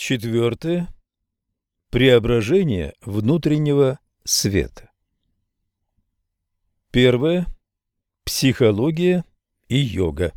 Четвертое. Преображение внутреннего света. Первое. Психология и йога.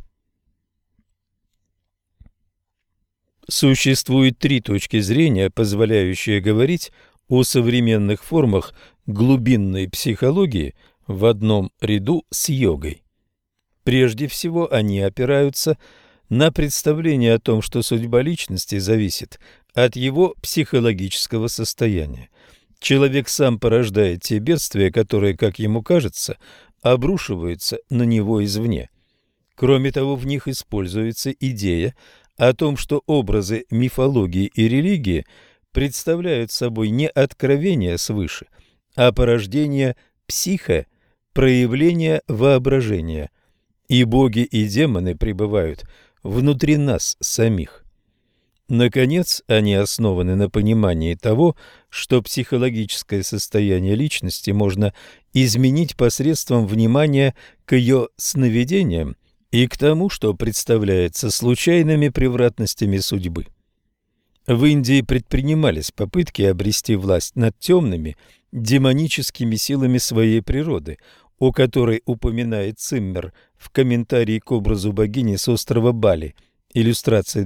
Существует три точки зрения, позволяющие говорить о современных формах глубинной психологии в одном ряду с йогой. Прежде всего, они опираются на представление о том, что судьба личности зависит от его психологического состояния. Человек сам порождает те бедствия, которые, как ему кажется, обрушиваются на него извне. Кроме того, в них используется идея о том, что образы мифологии и религии представляют собой не откровение свыше, а порождение психо, проявление воображения, и боги и демоны пребывают внутри нас самих. Наконец, они основаны на понимании того, что психологическое состояние личности можно изменить посредством внимания к ее сновидениям и к тому, что представляется случайными превратностями судьбы. В Индии предпринимались попытки обрести власть над темными, демоническими силами своей природы, о которой упоминает Циммер в комментарии к образу богини с острова Бали, иллюстрация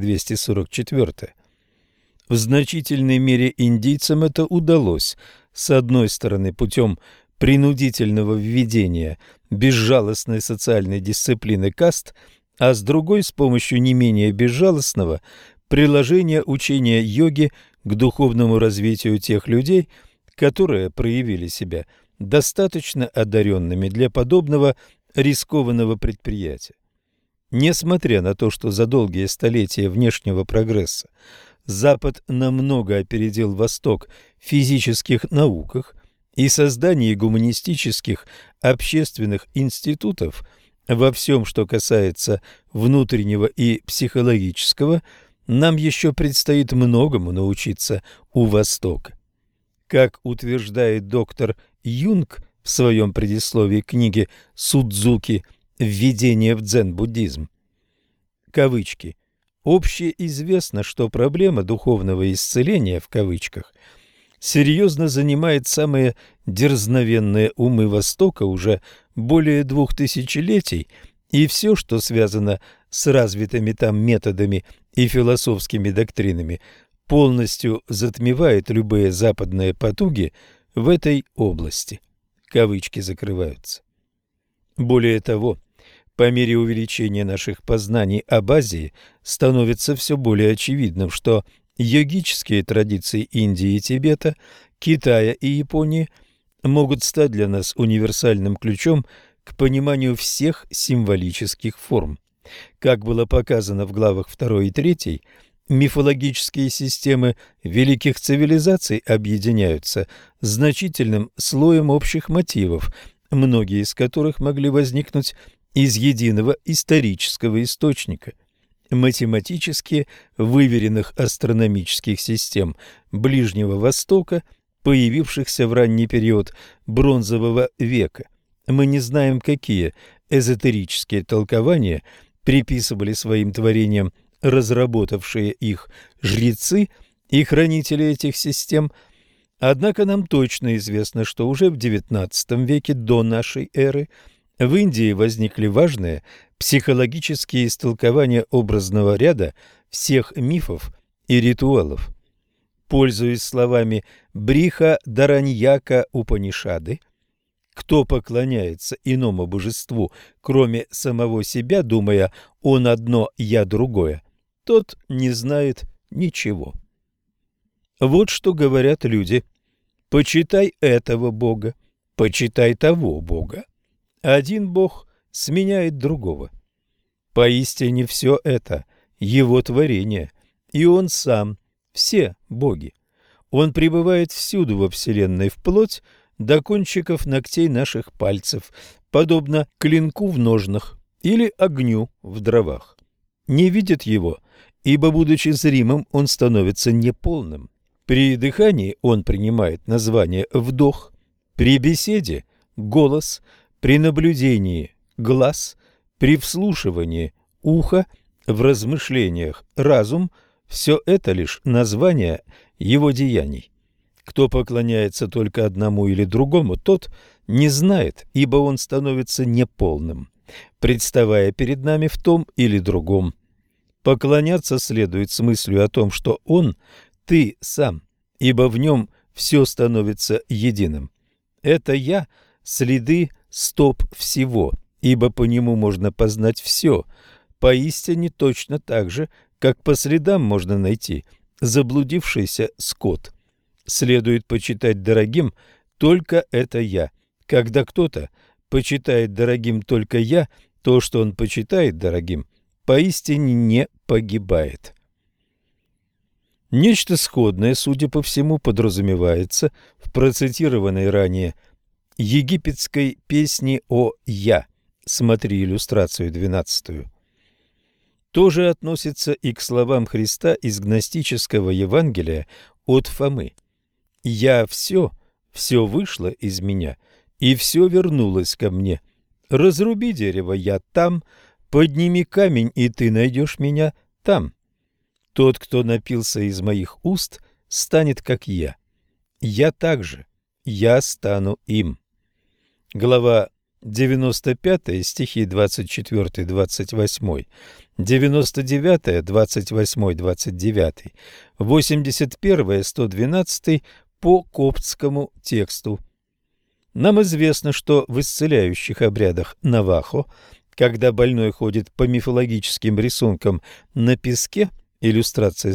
244. В значительной мере индийцам это удалось, с одной стороны, путем принудительного введения безжалостной социальной дисциплины каст, а с другой, с помощью не менее безжалостного приложения учения йоги к духовному развитию тех людей, которые проявили себя достаточно одаренными для подобного рискованного предприятия. Несмотря на то, что за долгие столетия внешнего прогресса Запад намного опередил Восток в физических науках и создании гуманистических общественных институтов во всем, что касается внутреннего и психологического, нам еще предстоит многому научиться у Востока. Как утверждает доктор Юнг в своем предисловии к книге Судзуки «Введение в дзен-буддизм», кавычки, общеизвестно, что проблема духовного исцеления, в кавычках, серьезно занимает самые дерзновенные умы Востока уже более 2000 летий, и все, что связано с развитыми там методами и философскими доктринами, полностью затмевает любые западные потуги в этой области. Кавычки закрываются. Более того, по мере увеличения наших познаний об Азии становится все более очевидным, что йогические традиции Индии и Тибета, Китая и Японии могут стать для нас универсальным ключом к пониманию всех символических форм. Как было показано в главах 2 и 3, мифологические системы великих цивилизаций объединяются значительным слоем общих мотивов, многие из которых могли возникнуть из единого исторического источника. Математически выверенных астрономических систем Ближнего Востока, появившихся в ранний период Бронзового века. Мы не знаем, какие эзотерические толкования приписывали своим творениям разработавшие их жрецы и хранители этих систем, однако нам точно известно, что уже в XIX веке до нашей эры в Индии возникли важные психологические истолкования образного ряда всех мифов и ритуалов. Пользуясь словами Бриха-Дараньяка Упанишады, кто поклоняется иному божеству, кроме самого себя, думая «он одно, я другое», тот не знает ничего. Вот что говорят люди: почитай этого бога, почитай того бога. Один бог сменяет другого. Поистине все это его творение, и он сам, все боги. Он пребывает всюду во вселенной, вплоть до кончиков ногтей наших пальцев, подобно клинку в ножнах или огню в дровах. Не видит его, ибо, будучи зримым, он становится неполным. При дыхании он принимает название «вдох», при беседе – «голос», при наблюдении – «глаз», при вслушивании – «ухо», в размышлениях – «разум», Все это лишь название его деяний. Кто поклоняется только одному или другому, тот не знает, ибо он становится неполным, представая перед нами в том или другом. Поклоняться следует с мыслью о том, что он – ты сам, ибо в нем все становится единым. Это «я» – следы стоп всего, ибо по нему можно познать все, поистине точно так же, как по следам можно найти заблудившийся скот. Следует почитать дорогим только это «я». Когда кто-то почитает дорогим только «я», то, что он почитает дорогим, поистине не погибает. Нечто сходное, судя по всему, подразумевается в процитированной ранее египетской песне о «Я». Смотри иллюстрацию 12. Тоже относится и к словам Христа из гностического Евангелия от Фомы. «Я все вышло из меня, и все вернулось ко мне. Разруби дерево, я там, подними камень, и ты найдешь меня там. Тот, кто напился из моих уст, станет как я. Я также, я стану им». Глава 95, стихи 24-28, 99, 28-29, 81, 112 по коптскому тексту. Нам известно, что в исцеляющих обрядах Навахо, когда больной ходит по мифологическим рисункам на песке, иллюстрация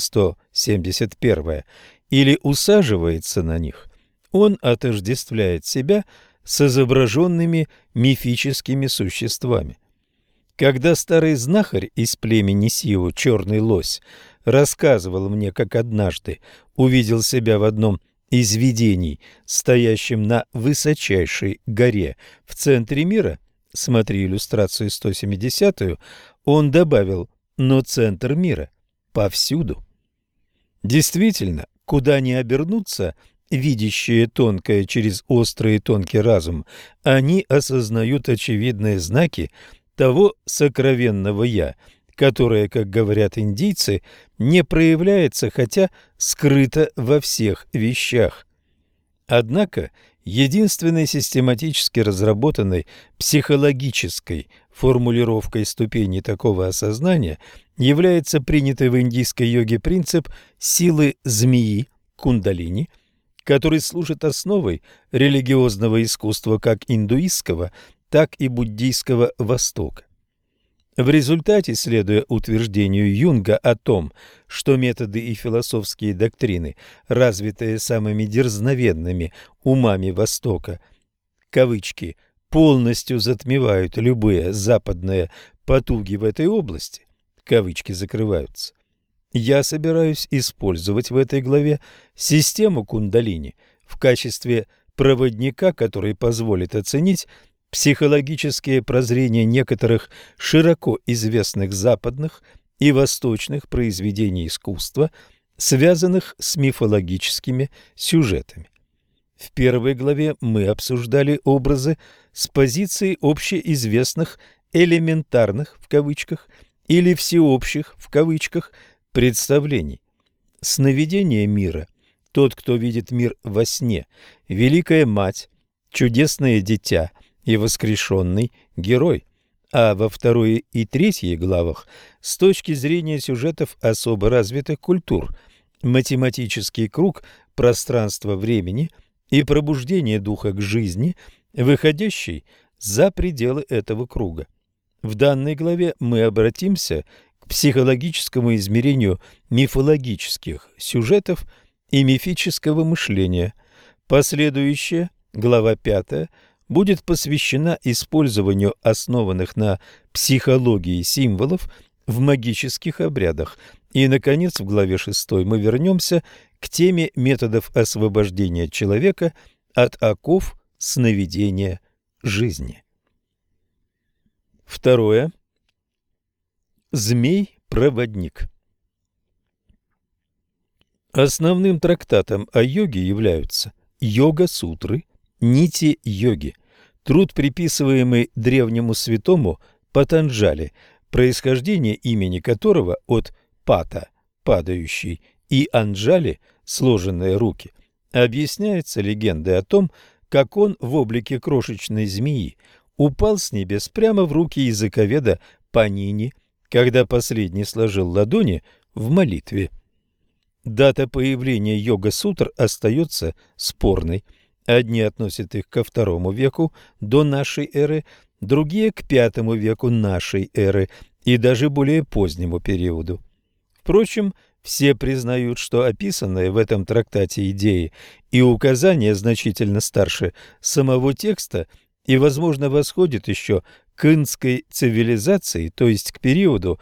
171, или усаживается на них, он отождествляет себя с изображенными мифическими существами. Когда старый знахарь из племени Сиу, черный лось, рассказывал мне, как однажды увидел себя в одном из видений, стоящем на высочайшей горе в центре мира, смотри иллюстрацию 170, он добавил: но центр мира повсюду. Действительно, куда ни обернуться, видящие тонкое через острый и тонкий разум, они осознают очевидные знаки того сокровенного «я», которое, как говорят индийцы, не проявляется, хотя скрыто во всех вещах. Однако единственной систематически разработанной психологической формулировкой ступени такого осознания является принятый в индийской йоге принцип силы змеи, кундалини, который служит основой религиозного искусства как индуистского, так и буддийского Востока. В результате, следуя утверждению Юнга о том, что методы и философские доктрины, развитые самыми дерзновенными умами Востока, кавычки, полностью затмевают любые западные потуги в этой области, кавычки закрываются, я собираюсь использовать в этой главе систему кундалини в качестве проводника, который позволит оценить психологические прозрения некоторых широко известных западных и восточных произведений искусства, связанных с мифологическими сюжетами. В первой главе мы обсуждали образы с позиции общеизвестных «элементарных» в кавычках или «всеобщих» в кавычках представлений. Сновидение мира, тот, кто видит мир во сне, Великая Мать, чудесное дитя и воскрешенный герой, а во второй и третьей главах с точки зрения сюжетов особо развитых культур, математический круг пространства-времени и пробуждение духа к жизни, выходящий за пределы этого круга. В данной главе мы обратимся к психологическому измерению мифологических сюжетов и мифического мышления. Последующая, глава 5, будет посвящена использованию основанных на психологии символов в магических обрядах. И, наконец, в главе 6 мы вернемся к теме методов освобождения человека от оков сновидения жизни. Второе. Змей-проводник. Основным трактатом о йоге являются йога-сутры, нити йоги, труд, приписываемый древнему святому Патанджали, происхождение имени которого от пата падающий, и Анджали – сложенные руки, объясняется легендой о том, как он в облике крошечной змеи упал с небес прямо в руки языковеда Панини, когда последний сложил ладони в молитве. Дата появления йога-сутр остается спорной. Одни относят их ко II веку до нашей эры, другие к V веку нашей эры и даже более позднему периоду. Впрочем, все признают, что описанные в этом трактате идеи и указания значительно старше самого текста и, возможно, восходят еще к инской цивилизации, то есть к периоду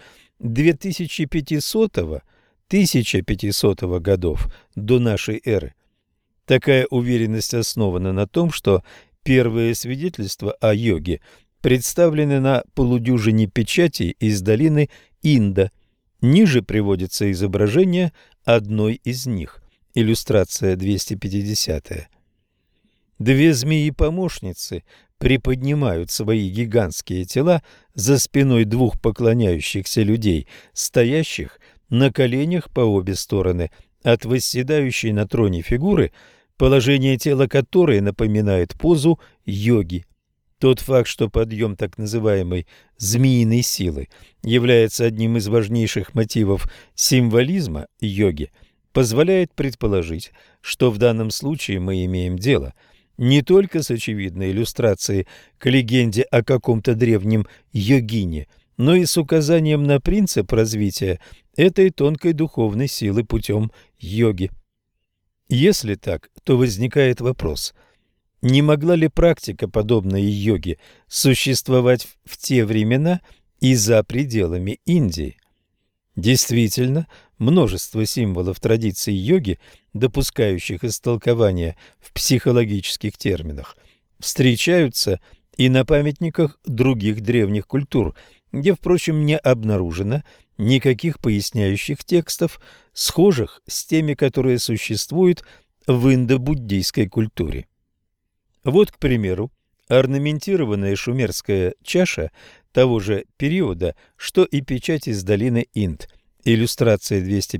2500-1500 годов до нашей эры. Такая уверенность основана на том, что первые свидетельства о йоге представлены на полудюжине печатей из долины Инда. Ниже приводится изображение одной из них, иллюстрация 250. Две змеи-помощницы приподнимают свои гигантские тела за спиной двух поклоняющихся людей, стоящих на коленях по обе стороны от восседающей на троне фигуры, положение тела которой напоминает позу йоги. Тот факт, что подъем так называемой «змеиной силы» является одним из важнейших мотивов символизма йоги, позволяет предположить, что в данном случае мы имеем дело не только с очевидной иллюстрацией к легенде о каком-то древнем йогине, но и с указанием на принцип развития этой тонкой духовной силы путем йоги. Если так, то возникает вопрос: не могла ли практика, подобная йоге, существовать в те времена и за пределами Индии? Действительно, множество символов традиций йоги, допускающих истолкования в психологических терминах, встречаются и на памятниках других древних культур, где, впрочем, не обнаружено никаких поясняющих текстов, схожих с теми, которые существуют в индо-буддийской культуре. Вот, к примеру, орнаментированная шумерская чаша того же периода, что и печать из долины Инд, иллюстрация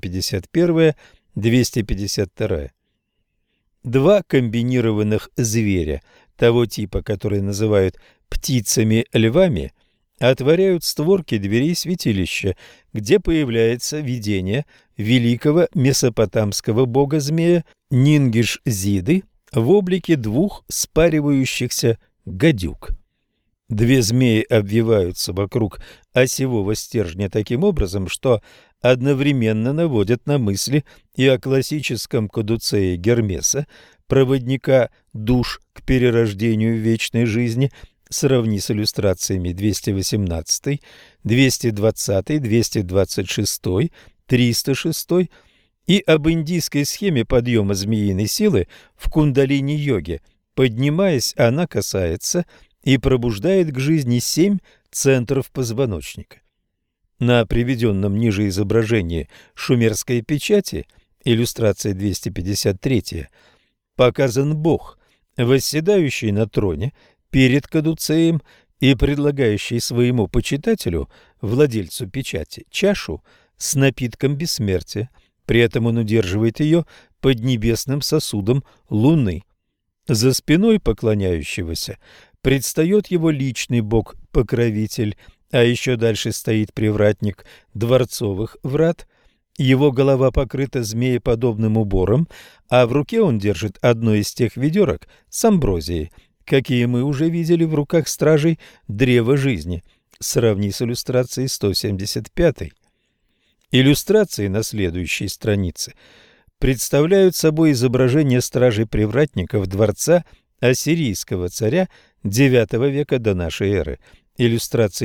251-252. Два комбинированных зверя того типа, которые называют птицами-львами, отворяют створки дверей святилища, где появляется видение великого месопотамского бога-змея Нингиш-Зиды в облике двух спаривающихся гадюк. Две змеи обвиваются вокруг осевого стержня таким образом, что одновременно наводят на мысли и о классическом кадуцее Гермеса, проводника душ к перерождению в вечной жизни, сравни с иллюстрациями 218, 220, 226, 306, и об индийской схеме подъема змеиной силы в кундалини-йоге. Поднимаясь, она касается и пробуждает к жизни 7 центров позвоночника. На приведенном ниже изображении шумерской печати, иллюстрация 253, показан Бог, восседающий на троне перед кадуцеем и предлагающий своему почитателю, владельцу печати, чашу с напитком бессмертия. При этом он удерживает ее под небесным сосудом луны. За спиной поклоняющегося предстает его личный бог-покровитель, а еще дальше стоит привратник дворцовых врат. Его голова покрыта змееподобным убором, а в руке он держит одно из тех ведерок с амброзией, какие мы уже видели в руках стражей древа жизни. Сравни с иллюстрацией 175. Иллюстрации на следующей странице представляют собой изображение стражей-привратников дворца ассирийского царя IX века до нашей эры. Иллюстрации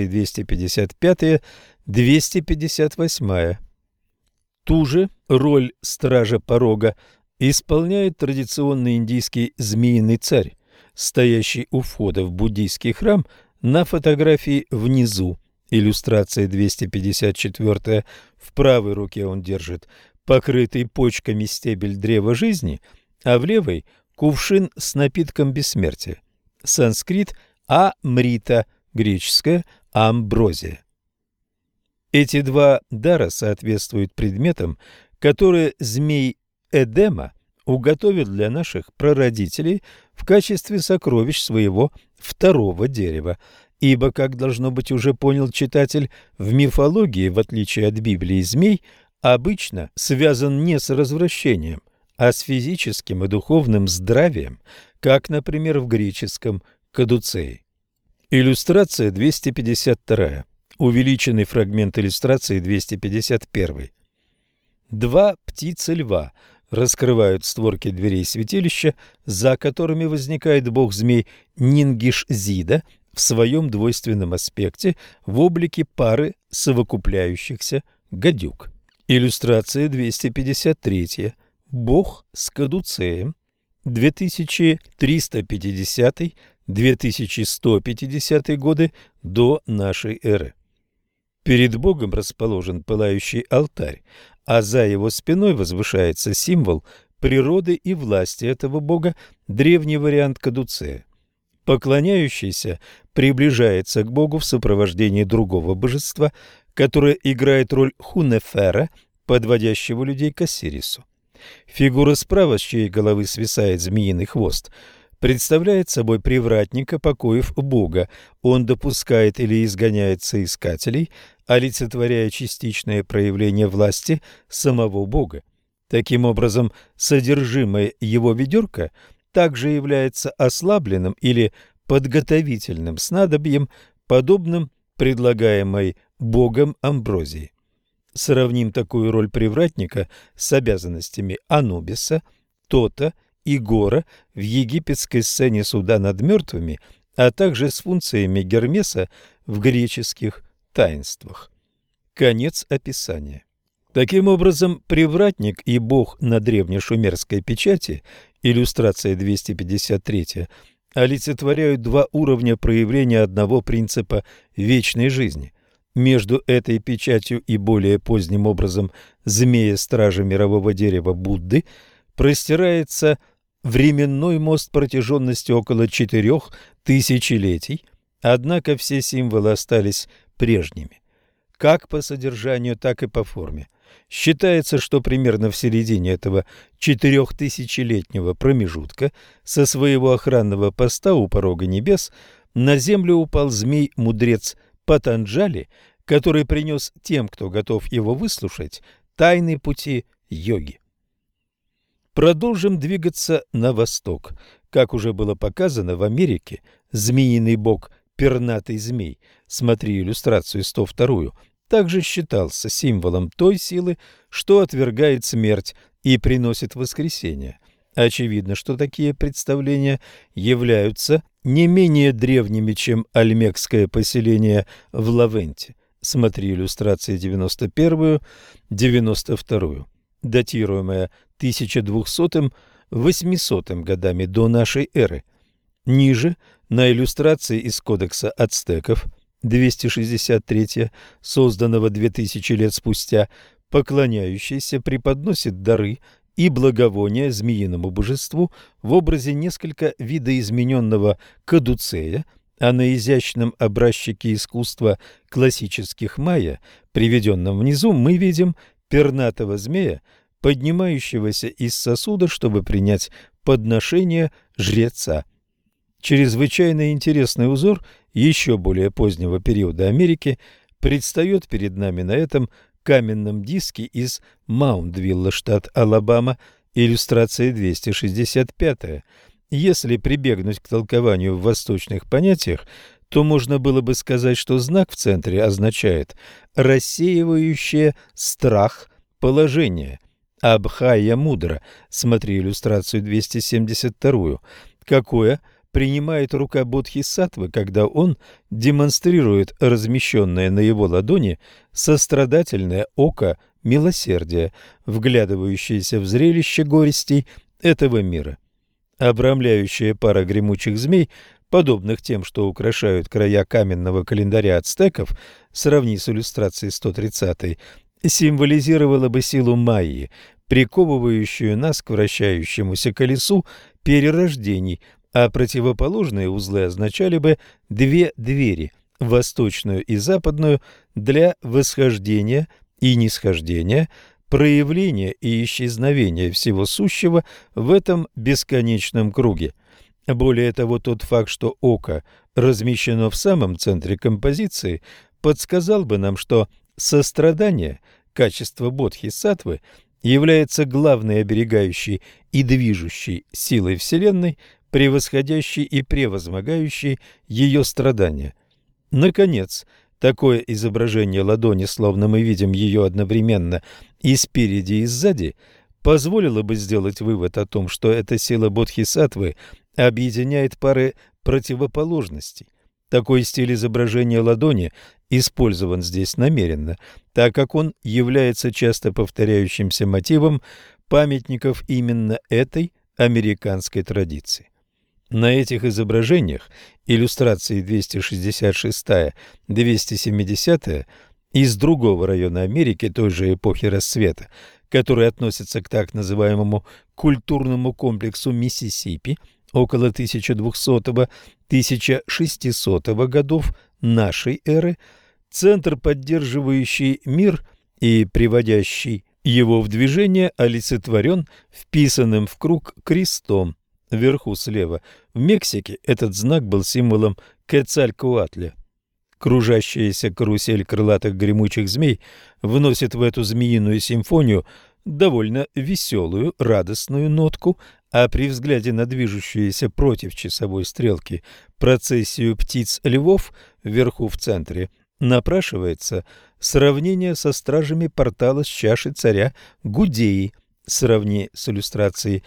255-258. Ту же роль стража порога исполняет традиционный индийский змеиный царь, стоящий у входа в буддийский храм на фотографии внизу. Иллюстрация 254. В правой руке он держит покрытый почками стебель древа жизни, а в левой – кувшин с напитком бессмертия. Санскрит – амрита, греческое – амброзия. Эти два дара соответствуют предметам, которые змей Эдема уготовил для наших прародителей в качестве сокровищ своего второго дерева. Ибо, как должно быть уже понял читатель, в мифологии, в отличие от Библии, змей обычно связан не с развращением, а с физическим и духовным здравием, как, например, в греческом кадуцее. Иллюстрация 252. Увеличенный фрагмент иллюстрации 251. Два птицы-льва раскрывают створки дверей святилища, за которыми возникает бог-змей Нингиш-Зида в своем двойственном аспекте в облике пары совокупляющихся гадюк. Иллюстрация 253. Бог с кадуцеем. 2350-2150 годы до нашей эры. Перед Богом расположен пылающий алтарь, а за его спиной возвышается символ природы и власти этого бога, древний вариант кадуцея. Поклоняющийся приближается к Богу в сопровождении другого божества, которое играет роль хунефера, подводящего людей к Осирису. Фигура справа, с чьей головы свисает змеиный хвост, представляет собой привратника покоев Бога. Он допускает или изгоняет соискателей, олицетворяя частичное проявление власти самого Бога. Таким образом, содержимое его ведерка также является ослабленным или подготовительным снадобьем, подобным предлагаемой Богом амброзии. Сравним такую роль привратника с обязанностями Анубиса, Тота и Гора в египетской сцене суда над мертвыми, а также с функциями Гермеса в греческих таинствах. Конец описания. Таким образом, привратник и бог на древнешумерской печати, иллюстрация 253, олицетворяют два уровня проявления одного принципа вечной жизни. Между этой печатью и более поздним образом змея-стража мирового дерева Будды простирается временной мост протяженностью около 4 тысячелетий, однако все символы остались прежними, как по содержанию, так и по форме. Считается, что примерно в середине этого 4000-летнего промежутка со своего охранного поста у порога небес на землю упал змей-мудрец Патанджали, который принес тем, кто готов его выслушать, тайны пути йоги. Продолжим двигаться на восток. Как уже было показано, в Америке змеиный бог пернатый змей, смотри иллюстрацию 102, также считался символом той силы, что отвергает смерть и приносит воскресение. Очевидно, что такие представления являются не менее древними, чем ольмекское поселение в Лавенте. Смотри иллюстрации 91-92, датируемая 1200-800 годами до нашей эры. Ниже, на иллюстрации из кодекса ацтеков, 263, созданного 2000 лет спустя, поклоняющийся преподносит дары и благовония змеиному божеству в образе несколько видоизмененного кадуцея, а на изящном образчике искусства классических майя, приведенном внизу, мы видим пернатого змея, поднимающегося из сосуда, чтобы принять подношение жреца. Чрезвычайно интересный узор еще более позднего периода Америки предстает перед нами на этом каменном диске из Маунтвилла, штат Алабама, иллюстрация 265. Если прибегнуть к толкованию в восточных понятиях, то можно было бы сказать, что знак в центре означает рассеивающее страх положение. Абхая мудра, смотри иллюстрацию 272, какое принимает рука Бодхисаттвы, когда он демонстрирует размещенное на его ладони сострадательное око милосердия, вглядывающееся в зрелище горестей этого мира. Обрамляющая пара гремучих змей, подобных тем, что украшают края каменного календаря ацтеков, сравни с иллюстрацией 130, символизировала бы силу Майи, приковывающую нас к вращающемуся колесу перерождений, а противоположные узлы означали бы две двери, восточную и западную, для восхождения и нисхождения, проявления и исчезновения всего сущего в этом бесконечном круге. Более того, тот факт, что око размещено в самом центре композиции, подсказал бы нам, что сострадание, качество бодхисаттвы, является главной оберегающей и движущей силой Вселенной, превосходящей и превозмогающей ее страдания. Наконец, такое изображение ладони, словно мы видим ее одновременно и спереди, и сзади, позволило бы сделать вывод о том, что эта сила бодхисаттвы объединяет пары противоположностей. Такой стиль изображения ладони использован здесь намеренно, так как он является часто повторяющимся мотивом памятников именно этой американской традиции. На этих изображениях, иллюстрации 266-270 из другого района Америки той же эпохи расцвета, который относится к так называемому культурному комплексу Миссисипи, около 1200-1600 годов нашей эры, центр, поддерживающий мир и приводящий его в движение, олицетворен вписанным в круг крестом вверху слева. В Мексике этот знак был символом Кецалькоатля. Кружащаяся карусель крылатых гремучих змей вносит в эту змеиную симфонию довольно веселую, радостную нотку, а при взгляде на движущуюся против часовой стрелки процессию птиц-львов вверху в центре напрашивается сравнение со стражами портала с чашей царя Гудеи. Сравни с иллюстрацией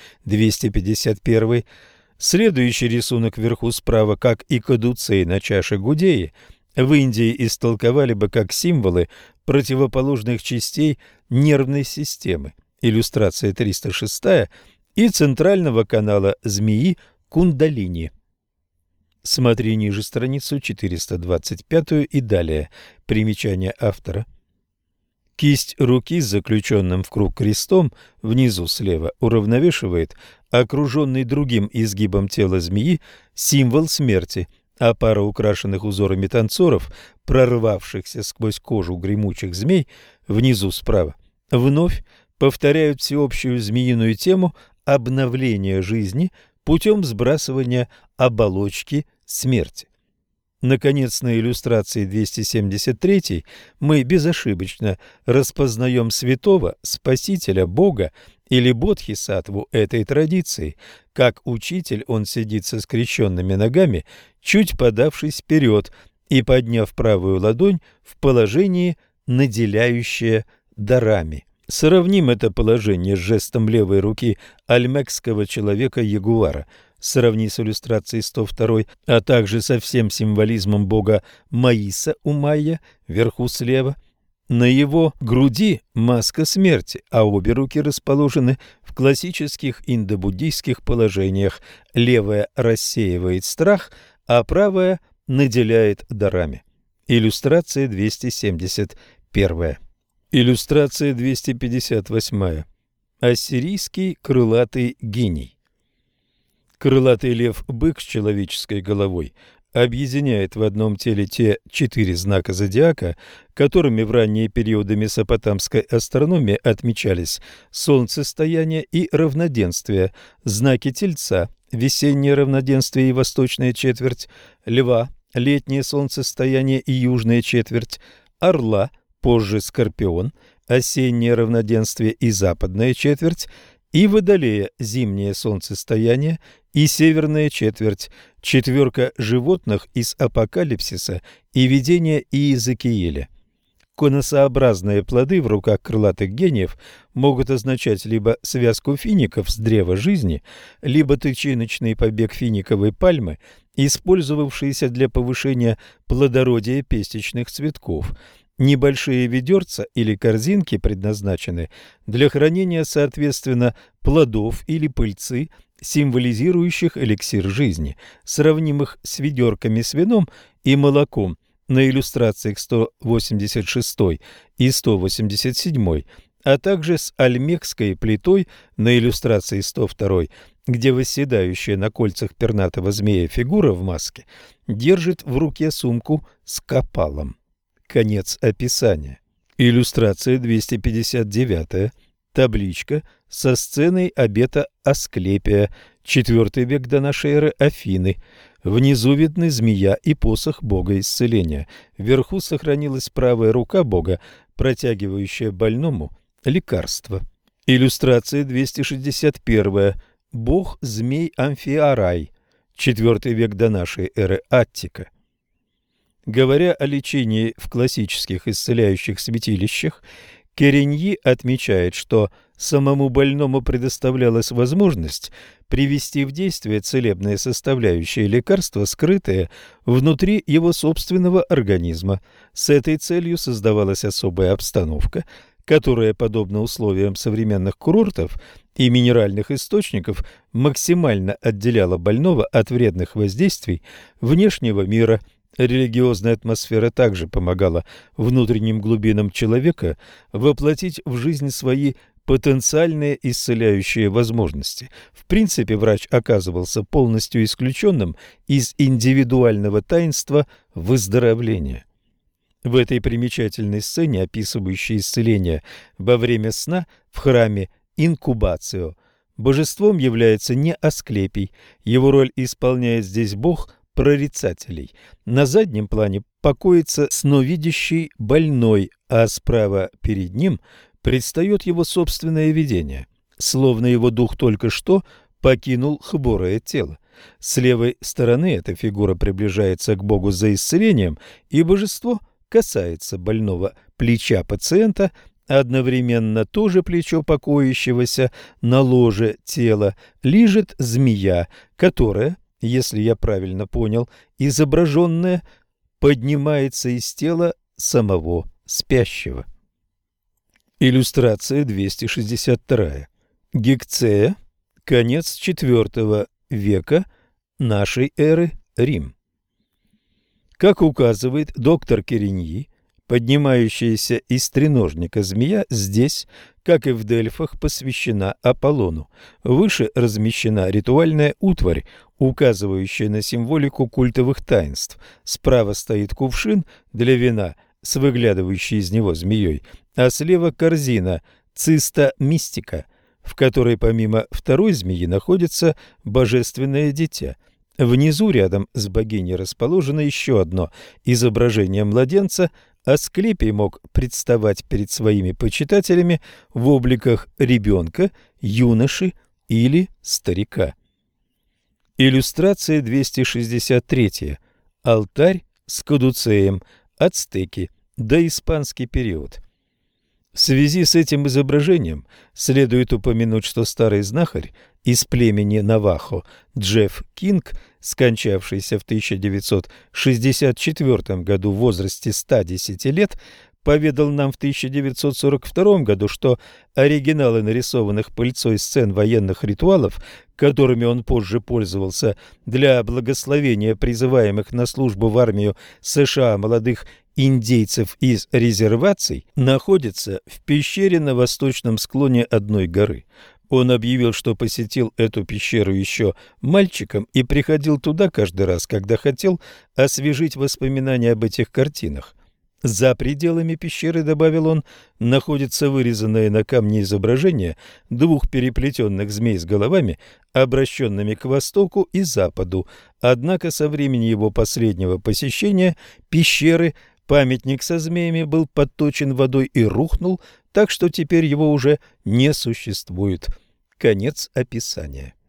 251. Следующий рисунок вверху справа, как и кадуцей на чаше Гудеи, в Индии истолковали бы как символы противоположных частей нервной системы, иллюстрация 306, и центрального канала змеи Кундалини. Смотри ниже страницу 425 и далее. Примечание автора. Кисть руки с заключенным в круг крестом внизу слева уравновешивает окруженный другим изгибом тела змеи символ смерти, а пара украшенных узорами танцоров, прорвавшихся сквозь кожу гремучих змей внизу справа, вновь повторяют всеобщую змеиную тему обновления жизни путем сбрасывания оболочки смерти. Наконец, на иллюстрации 273 мы безошибочно распознаем святого, спасителя, Бога или бодхисаттву этой традиции. Как учитель он сидит со скрещенными ногами, чуть подавшись вперед и подняв правую ладонь в положении, наделяющее дарами. Сравним это положение с жестом левой руки альмекского человека-ягуара. Сравни с иллюстрацией 102, а также со всем символизмом бога Маиса у майя, вверху слева. На его груди маска смерти, а обе руки расположены в классических индобуддийских положениях. Левая рассеивает страх, а правая наделяет дарами. Иллюстрация 271. Иллюстрация 258. Ассирийский крылатый гений. Крылатый лев-бык с человеческой головой объединяет в одном теле те 4 знака зодиака, которыми в ранние периоды месопотамской астрономии отмечались солнцестояние и равноденствие, знаки тельца, весеннее равноденствие и восточная четверть, льва, летнее солнцестояние и южная четверть, орла, позже скорпион, осеннее равноденствие и западная четверть, и водолея, зимнее солнцестояние и северная четверть, четверка животных из Апокалипсиса и видения Иезекииля. Конусообразные плоды в руках крылатых гениев могут означать либо связку фиников с древа жизни, либо тычиночный побег финиковой пальмы, использовавшийся для повышения плодородия пестичных цветков. Небольшие ведерца или корзинки предназначены для хранения, соответственно, плодов или пыльцы, символизирующих эликсир жизни, сравнимых с ведерками с вином и молоком на иллюстрациях 186 и 187, а также с альмекской плитой на иллюстрации 102, где восседающая на кольцах пернатого змея фигура в маске держит в руке сумку с копалом. Конец описания. Иллюстрация 259. Табличка со сценой обета Асклепия, IV век до нашей эры, Афины. Внизу видны змея и посох бога исцеления. Вверху сохранилась правая рука бога, протягивающая больному лекарство. Иллюстрация 261. Бог-змей Амфиарай, IV век до нашей эры, Аттика. Говоря о лечении в классических исцеляющих святилищах, Кереньи отмечает, что самому больному предоставлялась возможность привести в действие целебные составляющие лекарства, скрытые внутри его собственного организма. С этой целью создавалась особая обстановка, которая, подобно условиям современных курортов и минеральных источников, максимально отделяла больного от вредных воздействий внешнего мира. Религиозная атмосфера также помогала внутренним глубинам человека воплотить в жизнь свои потенциальные исцеляющие возможности. В принципе, врач оказывался полностью исключенным из индивидуального таинства выздоровления. В этой примечательной сцене, описывающей исцеление во время сна в храме Инкубацио, божеством является не Асклепий, его роль исполняет здесь бог прорицателей. На заднем плане покоится сновидящий больной, а справа перед ним предстает его собственное видение, словно его дух только что покинул хворое тело. С левой стороны эта фигура приближается к богу за исцелением, и божество касается больного плеча пациента, одновременно то же плечо покоящегося на ложе тела лижет змея, которая, если я правильно понял, изображенная поднимается из тела самого спящего. Иллюстрация 262. Гекцея. Конец IV века нашей эры, Рим. Как указывает доктор Кереньи, поднимающаяся из треножника змея здесь, как и в Дельфах, посвящена Аполлону. Выше размещена ритуальная утварь, указывающая на символику культовых таинств. Справа стоит кувшин для вина с выглядывающей из него змеей, а слева корзина циста мистика, в которой помимо второй змеи находится божественное дитя. Внизу рядом с богиней расположено еще одно изображение младенца. Асклепий мог представать перед своими почитателями в обликах ребенка, юноши или старика. Иллюстрация 263. Алтарь с кадуцеем. Ацтеки. Доиспанский период. В связи с этим изображением следует упомянуть, что старый знахарь из племени Навахо Джефф Кинг, скончавшийся в 1964 году в возрасте 110 лет, поведал нам в 1942 году, что оригиналы нарисованных пыльцой сцен военных ритуалов, которыми он позже пользовался для благословения призываемых на службу в армию США молодых индейцев из резерваций, находятся в пещере на восточном склоне одной горы. Он объявил, что посетил эту пещеру еще мальчиком и приходил туда каждый раз, когда хотел освежить воспоминания об этих картинах. За пределами пещеры, добавил он, находится вырезанное на камне изображение двух переплетенных змей с головами, обращенными к востоку и западу. Однако со времени его последнего посещения пещеры памятник со змеями был подточен водой и рухнул, так что теперь его уже не существует. Конец описания.